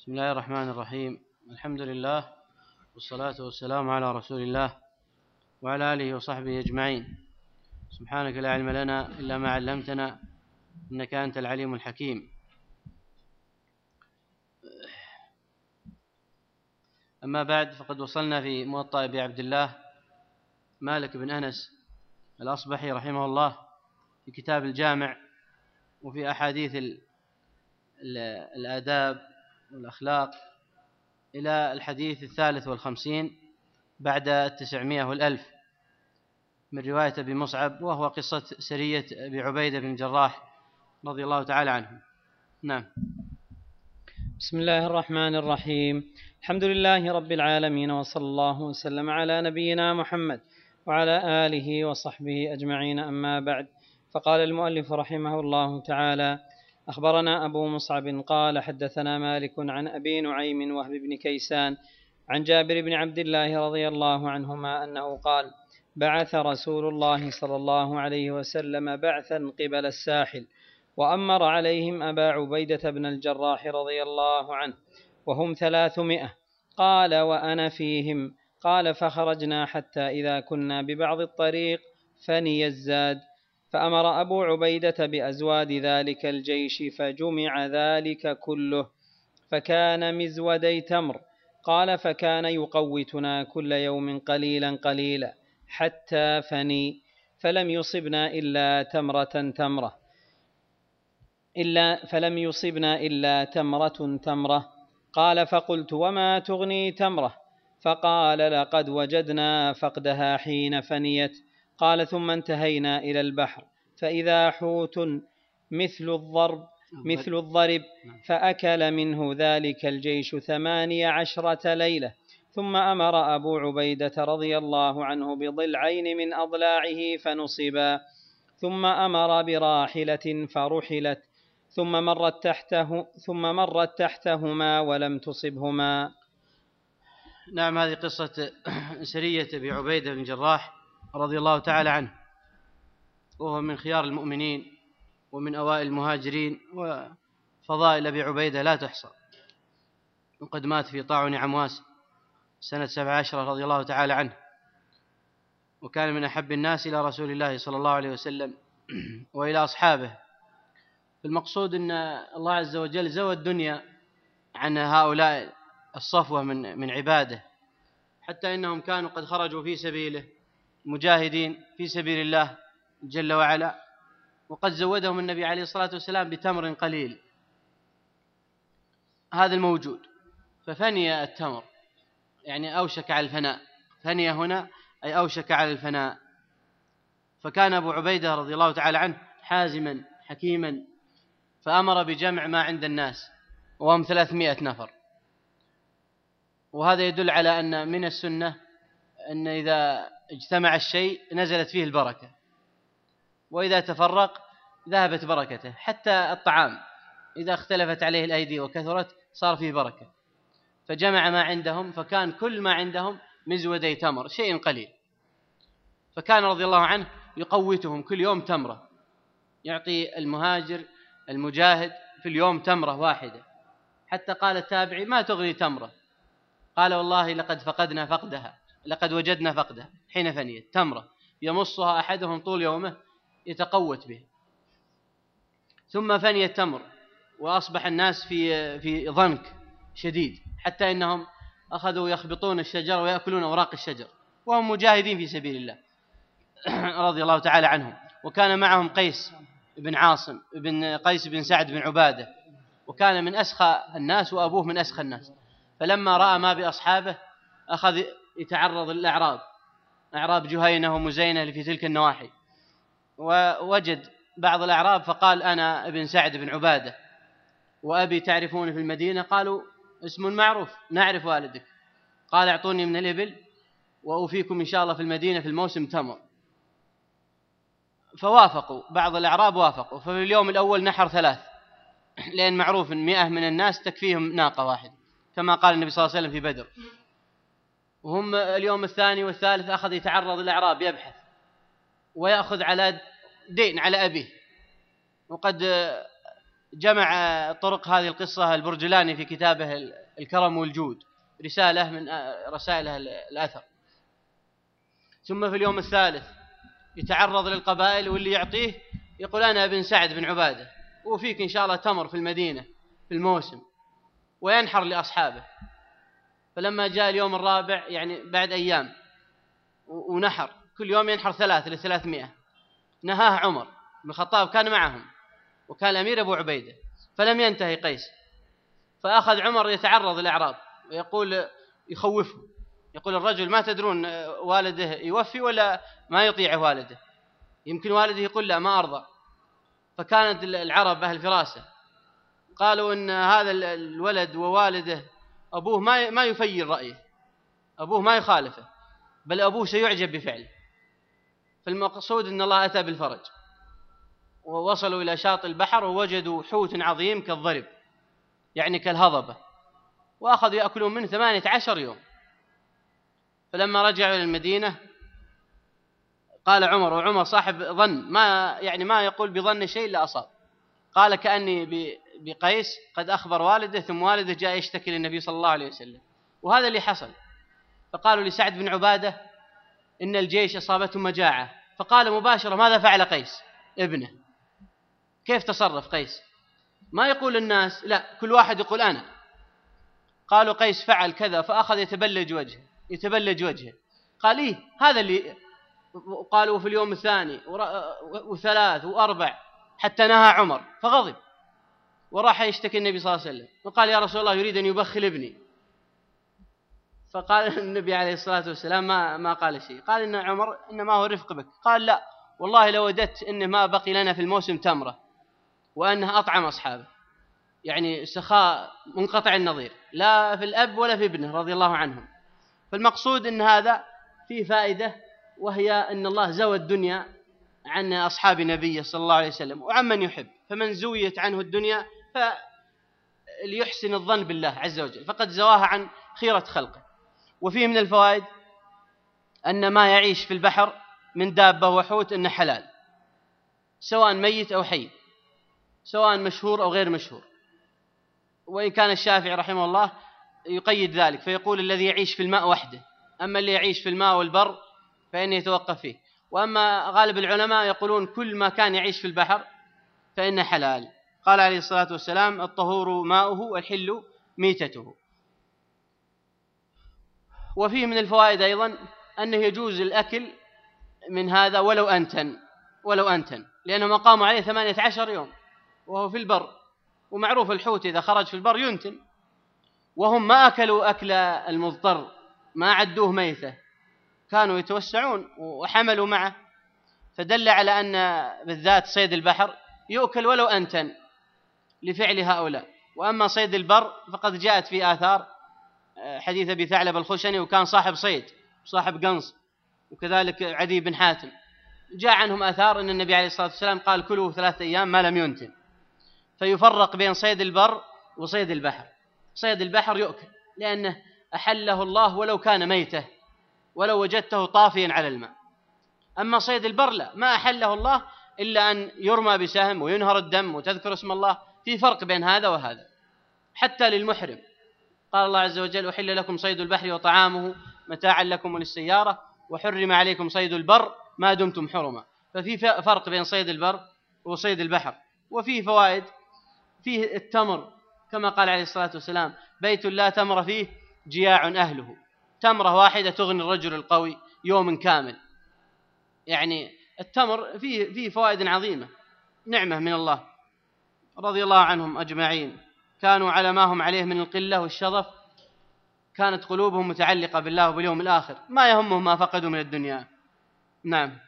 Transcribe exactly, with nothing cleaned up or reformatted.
بسم الله الرحمن الرحيم. الحمد لله والصلاة والسلام على رسول الله وعلى آله وصحبه أجمعين. سبحانك لا علم لنا إلا ما علمتنا إنك أنت العليم الحكيم. أما بعد، فقد وصلنا في موطأ أبي عبد الله مالك بن أنس الأصبحي رحمه الله في كتاب الجامع وفي أحاديث الآداب والأخلاق إلى الحديث الثالث والخمسين بعد التسعمائة والألف من رواية أبي مصعب، وهو قصة سرية أبي عبيدة بن الجراح رضي الله تعالى عنه. نعم. بسم الله الرحمن الرحيم. الحمد لله رب العالمين، وصلى الله وسلم على نبينا محمد وعلى آله وصحبه أجمعين. أما بعد، فقال المؤلف رحمه الله تعالى: أخبرنا أبو مصعب قال حدثنا مالك عن أبي نعيم وهب بن كيسان عن جابر بن عبد الله رضي الله عنهما أنه قال: بعث رسول الله صلى الله عليه وسلم بعثا قبل الساحل، وأمر عليهم أبا عبيدة بن الجراح رضي الله عنه، وهم ثلاثمائة. قال: وأنا فيهم. قال: فخرجنا حتى إذا كنا ببعض الطريق فني الزاد، فأمر أبو عبيدة بأزواد ذلك الجيش، فجمع ذلك كله فكان مزودي تمر. قال: فكان يقوتنا كل يوم قليلا قليلا حتى فني، فلم يصبنا إلا تمرة تمرة إلا فلم يصبنا إلا تمرة تمرة. قال: فقلت: وما تغني تمرة؟ فقال: لقد وجدنا فقدها حين فنيت. قال: ثم انتهينا إلى البحر، فإذا حوت مثل الضرب مثل الضرب، فأكل منه ذلك الجيش ثماني عشرة ليلة. ثم أمر أبو عبيدة رضي الله عنه بضلعين من أضلاعه فنصبا، ثم أمر براحلة فرحلت، ثم مرت تحته ثم مرت تحتهما ولم تصبهما. نعم. هذه قصة سرية أبي عبيدة بن الجراح رضي الله تعالى عنه، وهو من خيار المؤمنين ومن أوائل المهاجرين، وفضائل أبي عبيدة لا تحصى، وقد مات في طاعون عمواس سنة سبع عشرة رضي الله تعالى عنه، وكان من أحب الناس إلى رسول الله صلى الله عليه وسلم وإلى أصحابه. المقصود أن الله عز وجل زوى الدنيا عن هؤلاء الصفوة من من عباده، حتى إنهم كانوا قد خرجوا في سبيله مجاهدين في سبيل الله جل وعلا، وقد زودهم النبي عليه الصلاة والسلام بتمر قليل. هذا الموجود، ففني التمر، يعني أوشك على الفناء. فني هنا أي أوشك على الفناء. فكان أبو عبيدة رضي الله تعالى عنه حازما حكيما، فأمر بجمع ما عند الناس، وهم ثلاثمائة نفر. وهذا يدل على أن من السنة أن إذا اجتمع الشيء نزلت فيه البركة، وإذا تفرق ذهبت بركته. حتى الطعام إذا اختلفت عليه الأيدي وكثرت صار فيه بركة. فجمع ما عندهم، فكان كل ما عندهم مزودي تمر، شيء قليل. فكان رضي الله عنه يقوتهم كل يوم تمرة، يعطي المهاجر المجاهد في اليوم تمرة واحدة. حتى قال التابعي: ما تغني تمرة؟ قال: والله لقد فقدنا فقدها لقد وجدنا فقدها حين فنيت. تمرة يمصها أحدهم طول يومه يتقوت به. ثم فني التمر، وأصبح الناس في في ضنك شديد، حتى إنهم أخذوا يخبطون الشجر ويأكلون أوراق الشجر، وهم مجاهدين في سبيل الله رضي الله تعالى عنهم. وكان معهم قيس بن عاصم بن قيس بن سعد بن عبادة، وكان من أسخى الناس، وأبوه من أسخى الناس. فلما رأى ما بأصحابه أخذ يتعرض للأعراب، أعراب جهينة ومزينة اللي في تلك النواحي، ووجد بعض الأعراب فقال: أنا ابن سعد بن عبادة، وأبي تعرفون في المدينة؟ قالوا: اسم معروف، نعرف والدك. قال: اعطوني من الإبل وأوفيكم إن شاء الله في المدينة في الموسم تمر. فوافقوا، بعض الأعراب وافقوا. ففي اليوم الأول نحر ثلاث، لأن معروف أن مئة من الناس تكفيهم ناقة واحدة، كما قال النبي صلى الله عليه وسلم في بدر. وهم اليوم الثاني والثالث أخذ يتعرض الأعراب يبحث ويأخذ على دين على أبيه، وقد جمع طرق هذه القصة البرجلاني في كتابه الكرم والجود، رسالة من رسائله الأثر. ثم في اليوم الثالث يتعرض للقبائل، واللي يعطيه يقول أنا ابن سعد بن عبادة وفيك إن شاء الله تمر في المدينة في الموسم، وينحر لأصحابه. فلما جاء اليوم الرابع يعني بعد أيام ونحر، كل يوم ينحر ثلاث لثلاثمائة، نهاه عمر بن الخطاب كان معهم وكان الأمير أبو عبيدة، فلم ينتهي قيس. فأخذ عمر يتعرض للأعراب ويقول يخوفه، يقول الرجل ما تدرون والده يوفي ولا ما يطيع والده، يمكن والده يقول لا ما أرضى. فكانت العرب أهل فراسة قالوا إن هذا الولد ووالده أبوه ما ما يفير رأيه، أبوه ما يخالفه، بل أبوه سيعجب بفعله. فالمقصود أن الله أتى بالفرج، ووصلوا إلى شاطئ البحر ووجدوا حوت عظيم كالضرب يعني كالهضبة، وأخذوا يأكلون منه ثمانية عشر يوم. فلما رجعوا إلى المدينة قال عمر، وعمر صاحب ظن ما يعني ما يقول بظن شيء إلا أصاب، قال كأني بقيس قد أخبر والده ثم والده جاء يشتكي للنبي صلى الله عليه وسلم، وهذا اللي حصل. فقالوا لسعد بن عبادة إن الجيش أصابته مجاعة، فقال مباشرة ماذا فعل قيس ابنه؟ كيف تصرف قيس؟ ما يقول الناس، لا كل واحد يقول أنا. قالوا قيس فعل كذا، فأخذ يتبلج وجهه يتبلج وجهه قال إيه هذا اللي قالوا. في اليوم الثاني وثلاث وأربع حتى نهى عمر، فغضب وراح يشتكي النبي صلى الله عليه وسلم وقال يا رسول الله يريد أن يبخل ابني. فقال النبي عليه الصلاة والسلام ما, ما قال شيء، قال إن عمر إنما هو رفق بك. قال لا والله لو وددت إنه ما بقي لنا في الموسم تمرة وأنها أطعم أصحابه، يعني سخاء منقطع النظير لا في الأب ولا في ابنه رضي الله عنهم. فالمقصود إن هذا فيه فائدة، وهي أن الله زوى الدنيا عن أصحاب نبيه صلى الله عليه وسلم وعمن يحب، فمن زويت عنه الدنيا فليحسن الظن بالله عز وجل، فقد زواها عن خيرة خلقه. وفيه من الفوائد أن ما يعيش في البحر من دابة وحوت إنه حلال، سواء ميت أو حي، سواء مشهور أو غير مشهور. وإن كان الشافعي رحمه الله يقيد ذلك فيقول الذي يعيش في الماء وحده، أما اللي يعيش في الماء والبر فإنه يتوقف فيه. وأما غالب العلماء يقولون كل ما كان يعيش في البحر فإنه حلال. قال عليه الصلاة والسلام الطهور ماؤه والحل ميتته. وفيه من الفوائد أيضا أنه يجوز الأكل من هذا ولو أنتن ولو أنتن لأنه مقام عليه ثمانية عشر يوم وهو في البر، ومعروف الحوت إذا خرج في البر ينتن، وهم ما أكلوا أكل المضطر، ما عدوه ميتة، كانوا يتوسعون وحملوا معه، فدل على أن بالذات صيد البحر يؤكل ولو أنتن لفعل هؤلاء. وأما صيد البر فقد جاءت في آثار حديث أبي ثعلب الخشني، وكان صاحب صيد صاحب قنص، وكذلك عدي بن حاتم، جاء عنهم آثار أن النبي عليه الصلاة والسلام قال كلوا ثلاثة أيام ما لم ينتن. فيفرق بين صيد البر وصيد البحر. صيد البحر يؤكل لأنه أحله الله ولو كان ميته، ولو وجدته طافيا على الماء. أما صيد البر لا، ما أحله الله إلا أن يرمى بسهم وينهر الدم وتذكر اسم الله. في فرق بين هذا وهذا حتى للمحرم. قال الله عز وجل أحل لكم صيد البحر وطعامه متاعا لكم وللسيارة وحرم عليكم صيد البر ما دمتم حرما. ففي فرق بين صيد البر وصيد البحر. وفيه فوائد، فيه التمر كما قال عليه الصلاة والسلام بيت لا تمر فيه جياع أهله، تمرة واحدة تغني الرجل القوي يوم كامل. يعني التمر فيه, فيه فوائد عظيمة، نعمة من الله رضي الله عنهم أجمعين، كانوا على ما هم عليه من القلة والشظف، كانت قلوبهم متعلقة بالله وباليوم الآخر، ما يهمهم ما فقدوا من الدنيا. نعم.